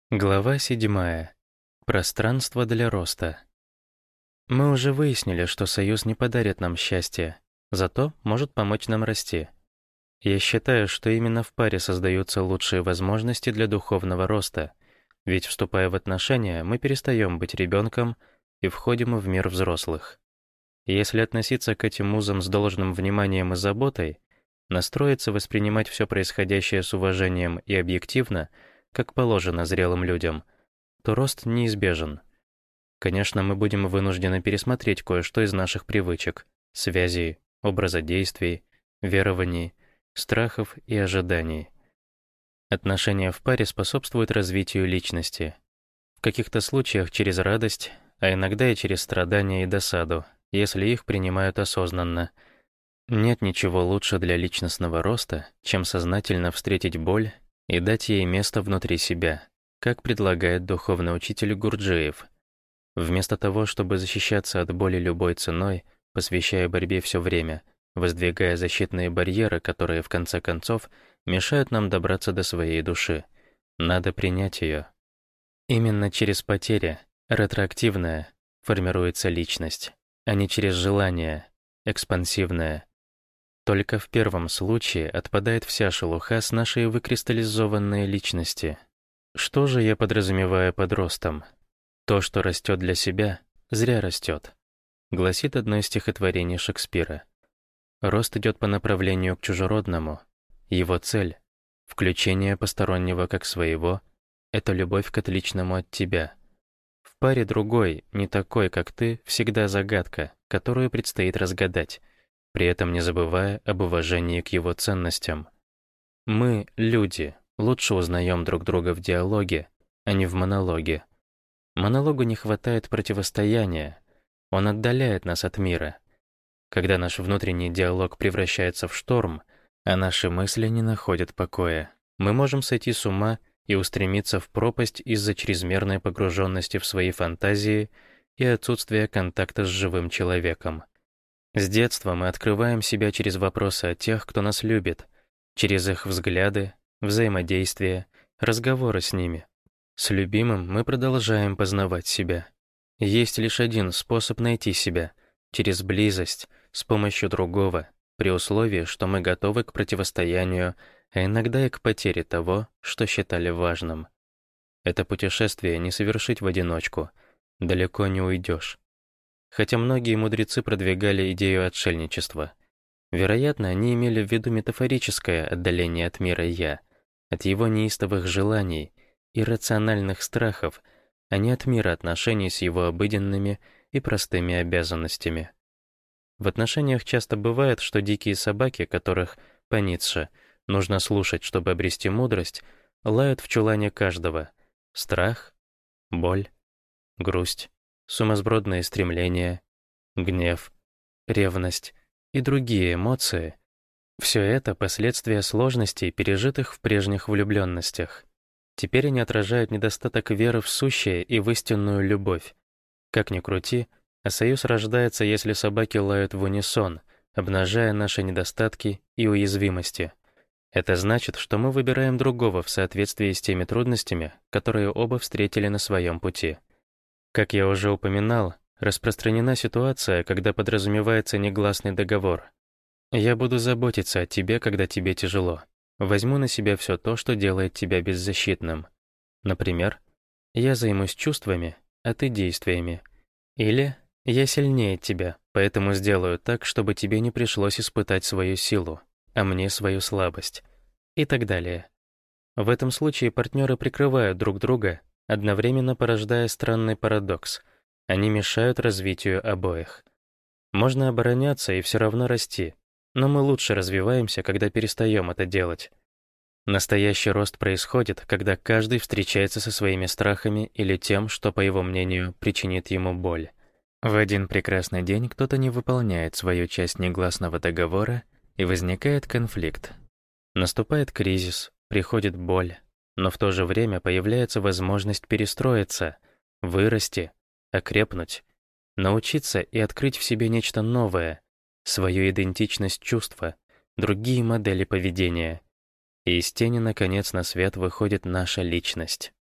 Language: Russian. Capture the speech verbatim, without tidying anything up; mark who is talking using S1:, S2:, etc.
S1: Глава седьмая. Пространство для роста. Мы уже выяснили, что союз не подарит нам счастья, зато может помочь нам расти. Я считаю, что именно в паре создаются лучшие возможности для духовного роста, ведь, вступая в отношения, мы перестаем быть ребенком и входим в мир взрослых. Если относиться к этим узам с должным вниманием и заботой, настроиться воспринимать все происходящее с уважением и объективно, как положено зрелым людям, то рост неизбежен. Конечно, мы будем вынуждены пересмотреть кое-что из наших привычек, связей, образа действий, верований, страхов и ожиданий. Отношения в паре способствуют развитию личности. В каких-то случаях через радость, а иногда и через страдания и досаду, если их принимают осознанно. Нет ничего лучше для личностного роста, чем сознательно встретить боль и дать ей место внутри себя, как предлагает духовный учитель Гурджиев. Вместо того, чтобы защищаться от боли любой ценой, посвящая борьбе все время, воздвигая защитные барьеры, которые, в конце концов, мешают нам добраться до своей души, надо принять ее. Именно через потери, ретроактивная, формируется личность, а не через желание, экспансивная. Только в первом случае отпадает вся шелуха с нашей выкристаллизованной личности. Что же я подразумеваю под ростом? То, что растет для себя, зря растет, гласит одно из стихотворений Шекспира. Рост идет по направлению к чужеродному. Его цель — включение постороннего как своего — это любовь к отличному от тебя. В паре другой, не такой, как ты, всегда загадка, которую предстоит разгадать, при этом не забывая об уважении к его ценностям. Мы, люди, лучше узнаем друг друга в диалоге, а не в монологе. Монологу не хватает противостояния, он отдаляет нас от мира. Когда наш внутренний диалог превращается в шторм, а наши мысли не находят покоя, мы можем сойти с ума и устремиться в пропасть из-за чрезмерной погруженности в свои фантазии и отсутствия контакта с живым человеком. С детства мы открываем себя через вопросы о тех, кто нас любит, через их взгляды, взаимодействие, разговоры с ними. С любимым мы продолжаем познавать себя. Есть лишь один способ найти себя — через близость, с помощью другого, при условии, что мы готовы к противостоянию, а иногда и к потере того, что считали важным. Это путешествие не совершить в одиночку, далеко не уйдешь. Хотя многие мудрецы продвигали идею отшельничества. Вероятно, они имели в виду метафорическое отдаление от мира «я», от его неистовых желаний, иррациональных страхов, а не от мира отношений с его обыденными и простыми обязанностями. В отношениях часто бывает, что дикие собаки, которых, по Ницше, нужно слушать, чтобы обрести мудрость, лают в чулане каждого. Страх, боль, грусть, сумасбродные стремления, гнев, ревность и другие эмоции — все это последствия сложностей, пережитых в прежних влюбленностях. Теперь они отражают недостаток веры в сущее и в истинную любовь. Как ни крути, а союз рождается, если собаки лают в унисон, обнажая наши недостатки и уязвимости. Это значит, что мы выбираем другого в соответствии с теми трудностями, которые оба встретили на своем пути. Как я уже упоминал, распространена ситуация, когда подразумевается негласный договор. «Я буду заботиться о тебе, когда тебе тяжело. Возьму на себя все то, что делает тебя беззащитным. Например, я займусь чувствами, а ты действиями. Или я сильнее тебя, поэтому сделаю так, чтобы тебе не пришлось испытать свою силу, а мне свою слабость». И так далее. В этом случае партнеры прикрывают друг друга, одновременно порождая странный парадокс. Они мешают развитию обоих. Можно обороняться и все равно расти, но мы лучше развиваемся, когда перестаем это делать. Настоящий рост происходит, когда каждый встречается со своими страхами или тем, что, по его мнению, причинит ему боль. В один прекрасный день кто-то не выполняет свою часть негласного договора, и возникает конфликт. Наступает кризис, приходит боль, но в то же время появляется возможность перестроиться, вырасти, окрепнуть, научиться и открыть в себе нечто новое, свою идентичность чувства, другие модели поведения. И из тени, наконец, на свет выходит наша личность.